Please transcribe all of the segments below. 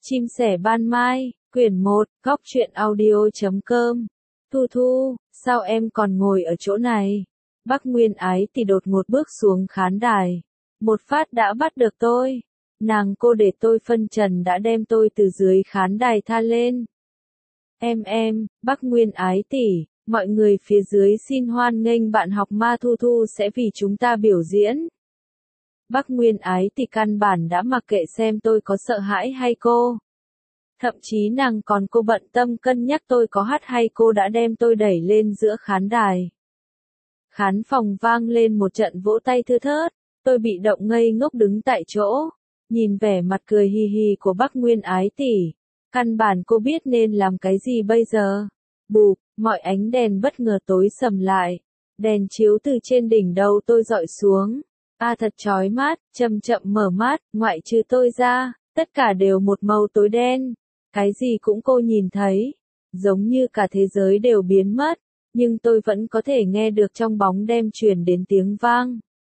Chim sẻ ban mai, quyển 1, góc truyện audio.com. Thu Thu, sao em còn ngồi ở chỗ này? Bắc Nguyên Ái thì đột ngột bước xuống khán đài. Một phát đã bắt được tôi. Nàng cô để tôi phân trần đã đem tôi từ dưới khán đài tha lên. Bắc Nguyên Ái tỷ, mọi người phía dưới xin hoan nghênh bạn học Ma Thu Thu sẽ vì chúng ta biểu diễn. Bắc Nguyên Ái thì căn bản đã mặc kệ xem tôi có sợ hãi hay cô. Thậm chí nàng còn cô bận tâm cân nhắc tôi có hát hay cô đã đem tôi đẩy lên giữa khán đài. Khán phòng vang lên một trận vỗ tay thưa thớt, tôi bị động ngây ngốc đứng tại chỗ, nhìn vẻ mặt cười hì hì của Bắc Nguyên Ái tỷ. Căn bản cô biết nên làm cái gì bây giờ. Bụp, mọi ánh đèn bất ngờ tối sầm lại. Đèn chiếu từ trên đỉnh đầu tôi dọi xuống. Thật chói mắt, chậm chậm mở mắt, ngoại trừ tôi ra, tất cả đều một màu tối đen. Cái gì cũng cô nhìn thấy, giống như cả thế giới đều biến mất, nhưng tôi vẫn có thể nghe được trong bóng đêm truyền đến tiếng vang.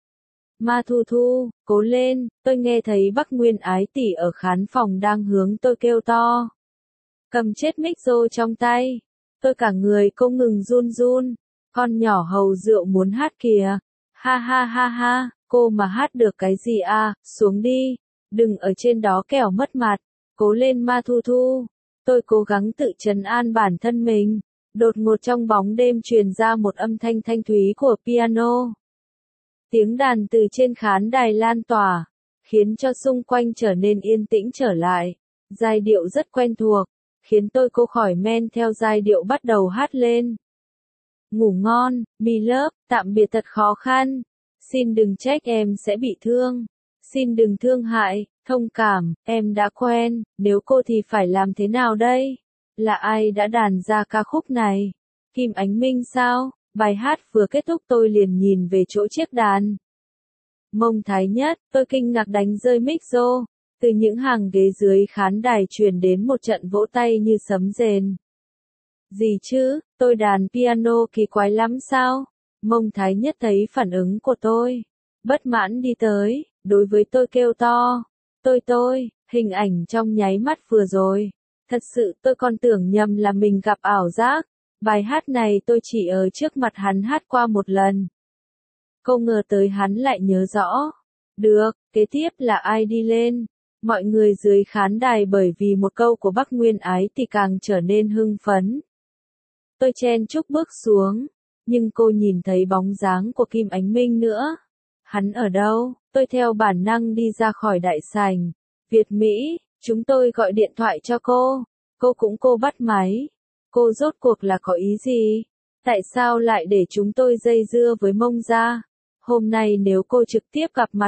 Ma Thu Thu, cố lên, tôi nghe thấy Bắc Nguyên Ái tỷ ở khán phòng đang hướng tôi kêu to. Cầm chết micro trong tay, tôi cả người không ngừng run run, con nhỏ hầu rượu muốn hát kìa, ha ha ha ha. Cô mà hát được cái gì xuống đi, đừng ở trên đó kẻo mất mặt, cố lên Ma Thu Thu. Tôi cố gắng tự trấn an bản thân mình, đột ngột trong bóng đêm truyền ra một âm thanh thanh thúy của piano. Tiếng đàn từ trên khán đài lan tỏa, khiến cho xung quanh trở nên yên tĩnh trở lại, giai điệu rất quen thuộc, khiến tôi cô khỏi men theo giai điệu bắt đầu hát lên. Ngủ ngon, mi lớp, tạm biệt thật khó khăn. Xin đừng trách em sẽ bị thương. Xin đừng thương hại, thông cảm, em đã quen, nếu cô thì phải làm thế nào đây? Là ai đã đàn ra ca khúc này? Kim Ánh Minh sao? Bài hát vừa kết thúc tôi liền nhìn về chỗ chiếc đàn. Mông Thái Nhất, tôi kinh ngạc đánh rơi micro. Từ những hàng ghế dưới khán đài truyền đến một trận vỗ tay như sấm rền. Gì chứ, tôi đàn piano kỳ quái lắm sao? Mông Thái Nhất thấy phản ứng của tôi, bất mãn đi tới, đối với tôi kêu to. Hình ảnh trong nháy mắt vừa rồi. Thật sự tôi còn tưởng nhầm là mình gặp ảo giác. Bài hát này tôi chỉ ở trước mặt hắn hát qua một lần. Không ngờ tới hắn lại nhớ rõ. Được, kế tiếp là ai đi lên? Mọi người dưới khán đài bởi vì một câu của Bắc Nguyên Ái thì càng trở nên hưng phấn. Tôi chen chúc bước xuống. Nhưng cô nhìn thấy bóng dáng của Kim Ánh Minh nữa. Hắn ở đâu? Tôi theo bản năng đi ra khỏi đại sảnh. Việt Mỹ, chúng tôi gọi điện thoại cho cô. Cô bắt máy. Cô rốt cuộc là có ý gì? Tại sao lại để chúng tôi dây dưa với Mông gia? Hôm nay nếu cô trực tiếp gặp mặt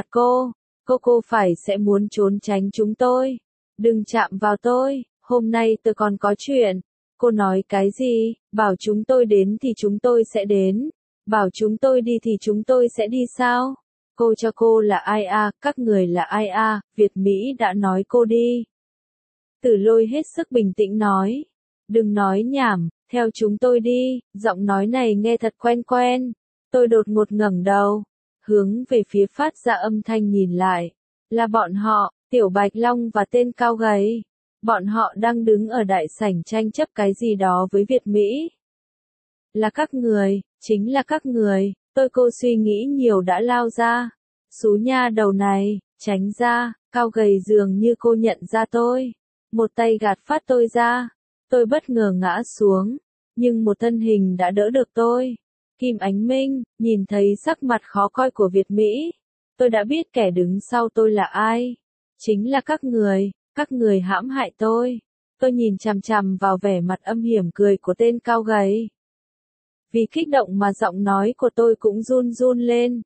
cô phải sẽ muốn trốn tránh chúng tôi. Đừng chạm vào tôi, hôm nay tôi còn có chuyện. Cô nói cái gì? Bảo chúng tôi đến thì chúng tôi sẽ đến. Bảo chúng tôi đi thì chúng tôi sẽ đi sao? Cô là ai các người là ai Việt Mỹ đã nói cô đi. Tử Lôi hết sức bình tĩnh nói. Đừng nói nhảm, theo chúng tôi đi, giọng nói này nghe thật quen quen. Tôi đột ngột ngẩng đầu, hướng về phía phát ra âm thanh nhìn lại. Là bọn họ, Tiểu Bạch Long và tên cao gầy. Bọn họ đang đứng ở đại sảnh tranh chấp cái gì đó với Việt Mỹ. Là các người, chính là các người, cô suy nghĩ nhiều đã lao ra. Xú nha đầu này, tránh ra, cao gầy dường như cô nhận ra tôi. Một tay gạt phát tôi ra. Tôi bất ngờ ngã xuống, nhưng một thân hình đã đỡ được tôi. Kim Ánh Minh, nhìn thấy sắc mặt khó coi của Việt Mỹ. Tôi đã biết kẻ đứng sau tôi là ai. Chính là các người hãm hại tôi. Tôi nhìn chằm chằm vào vẻ mặt âm hiểm cười của tên cao gầy. Vì kích động mà giọng nói của tôi cũng run run lên.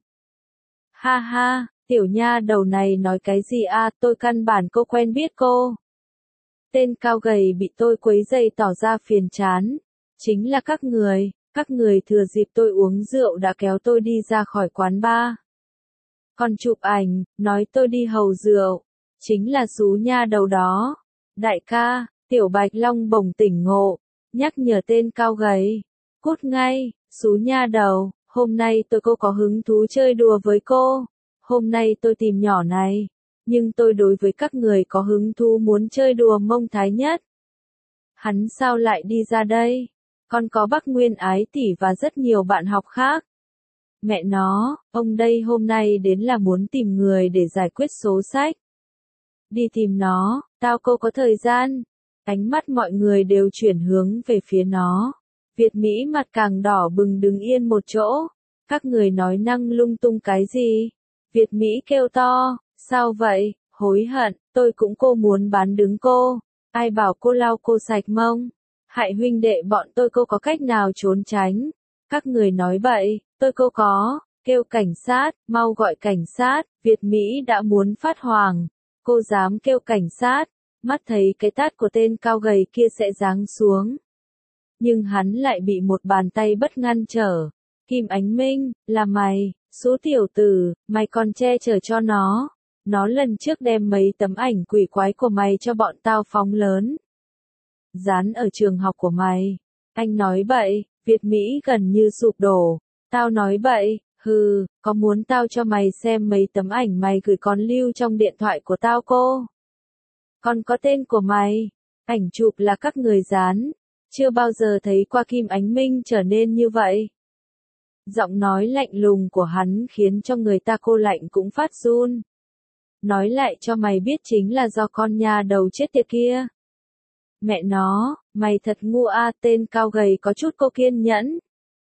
Ha ha, tiểu nha đầu này nói cái gì tôi căn bản quen biết cô. Tên cao gầy bị tôi quấy rầy tỏ ra phiền chán. Chính là các người thừa dịp tôi uống rượu đã kéo tôi đi ra khỏi quán bar. Còn chụp ảnh, nói tôi đi hầu rượu. Chính là xú nha đầu đó. Đại ca, Tiểu Bạch Long bỗng tỉnh ngộ, nhắc nhở tên cao gầy. Cút ngay, xú nha đầu, hôm nay tôi có hứng thú chơi đùa với cô. Hôm nay tôi tìm nhỏ này, nhưng tôi đối với các người có hứng thú muốn chơi đùa Mông Thái Nhất. Hắn sao lại đi ra đây? Còn có Bắc Nguyên Ái tỷ và rất nhiều bạn học khác. Mẹ nó, ông đây hôm nay đến là muốn tìm người để giải quyết số sách. Đi tìm nó, tao cô có thời gian. Ánh mắt mọi người đều chuyển hướng về phía nó. Việt Mỹ mặt càng đỏ bừng đứng yên một chỗ. Các người nói năng lung tung cái gì? Việt Mỹ kêu to, sao vậy, hối hận, tôi cũng cô muốn bán đứng cô. Ai bảo cô lau cô sạch mông? Hại huynh đệ bọn tôi cô có cách nào trốn tránh? Các người nói bậy, tôi cô có, kêu cảnh sát, mau gọi cảnh sát, Việt Mỹ đã muốn phát hoảng. Cô dám kêu cảnh sát, mắt thấy cái tát của tên cao gầy kia sẽ giáng xuống. Nhưng hắn lại bị một bàn tay bất ngăn trở. Kim Ánh Minh, là mày, số tiểu tử, mày còn che chở cho nó. Nó lần trước đem mấy tấm ảnh quỷ quái của mày cho bọn tao phóng lớn. Dán ở trường học của mày. Anh nói bậy, Việt Mỹ gần như sụp đổ. Tao nói bậy, hừ, có muốn tao cho mày xem mấy tấm ảnh mày gửi còn lưu trong điện thoại của tao cô? Còn có tên của mày, ảnh chụp là các người dán. Chưa bao giờ thấy qua Kim Ánh Minh trở nên như vậy. Giọng nói lạnh lùng của hắn khiến cho người ta cô lạnh cũng phát run. Nói lại cho mày biết chính là do con nhà đầu chết tiệt kia. Mẹ nó, mày thật ngu a, tên cao gầy có chút cô kiên nhẫn.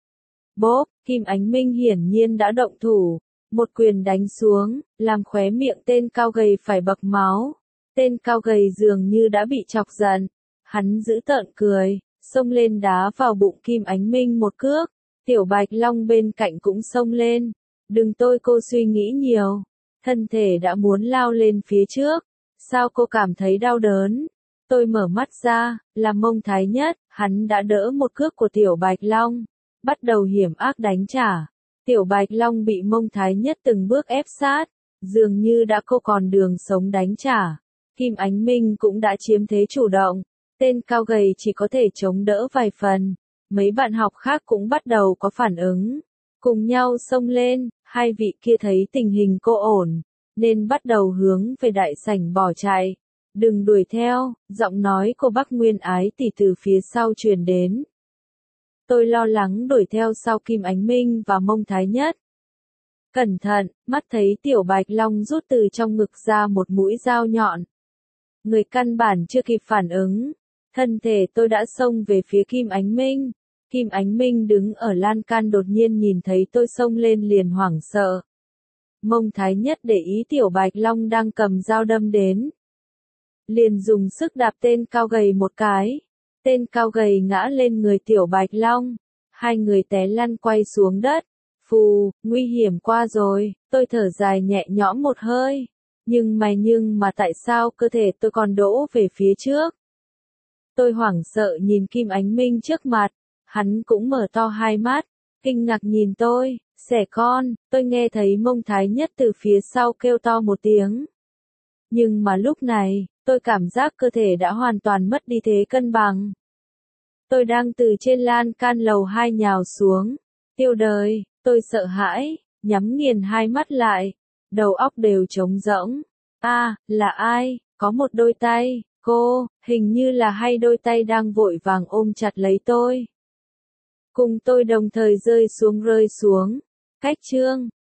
Bốp, Kim Ánh Minh hiển nhiên đã động thủ. Một quyền đánh xuống, làm khóe miệng tên cao gầy phải bật máu. Tên cao gầy dường như đã bị chọc giận. Hắn giữ tợn cười, xông lên đá vào bụng Kim Ánh Minh một cước. Tiểu Bạch Long bên cạnh cũng xông lên. Đừng tôi cô suy nghĩ nhiều. Thân thể đã muốn lao lên phía trước. Sao cô cảm thấy đau đớn? Tôi mở mắt ra, là Mông Thái Nhất, hắn đã đỡ một cước của Tiểu Bạch Long. Bắt đầu hiểm ác đánh trả. Tiểu Bạch Long bị Mông Thái Nhất từng bước ép sát. Dường như đã cô còn đường sống đánh trả. Kim Ánh Minh cũng đã chiếm thế chủ động. Tên cao gầy chỉ có thể chống đỡ vài phần. Mấy bạn học khác cũng bắt đầu có phản ứng. Cùng nhau xông lên, hai vị kia thấy tình hình cô ổn, nên bắt đầu hướng về đại sảnh bỏ chạy. Đừng đuổi theo, giọng nói của Bắc Nguyên Ái tỷ từ phía sau truyền đến. Tôi lo lắng đuổi theo sau Kim Ánh Minh và Mông Thái Nhất. Cẩn thận, mắt thấy Tiểu Bạch Long rút từ trong ngực ra một mũi dao nhọn. Người căn bản chưa kịp phản ứng. Thân thể tôi đã xông về phía Kim Ánh Minh. Kim Ánh Minh đứng ở lan can đột nhiên nhìn thấy tôi xông lên liền hoảng sợ. Mông Thái Nhất để ý Tiểu Bạch Long đang cầm dao đâm đến. Liền dùng sức đạp tên cao gầy một cái. Tên cao gầy ngã lên người Tiểu Bạch Long. Hai người té lăn quay xuống đất. Phù, nguy hiểm qua rồi, tôi thở dài nhẹ nhõm một hơi. Nhưng mà tại sao cơ thể tôi còn đổ về phía trước? Tôi hoảng sợ nhìn Kim Ánh Minh trước mặt. Hắn cũng mở to hai mắt, kinh ngạc nhìn tôi, xẻ con, tôi nghe thấy Mông Thái Nhất từ phía sau kêu to một tiếng. Nhưng mà lúc này, tôi cảm giác cơ thể đã hoàn toàn mất đi thế cân bằng. Tôi đang từ trên lan can lầu 2 nhào xuống. Tiêu đời, tôi sợ hãi, nhắm nghiền hai mắt lại. Đầu óc đều trống rỗng. Là ai? Có một đôi tay, cô, hình như là hai đôi tay đang vội vàng ôm chặt lấy tôi. Cùng tôi đồng thời rơi xuống. Cách chương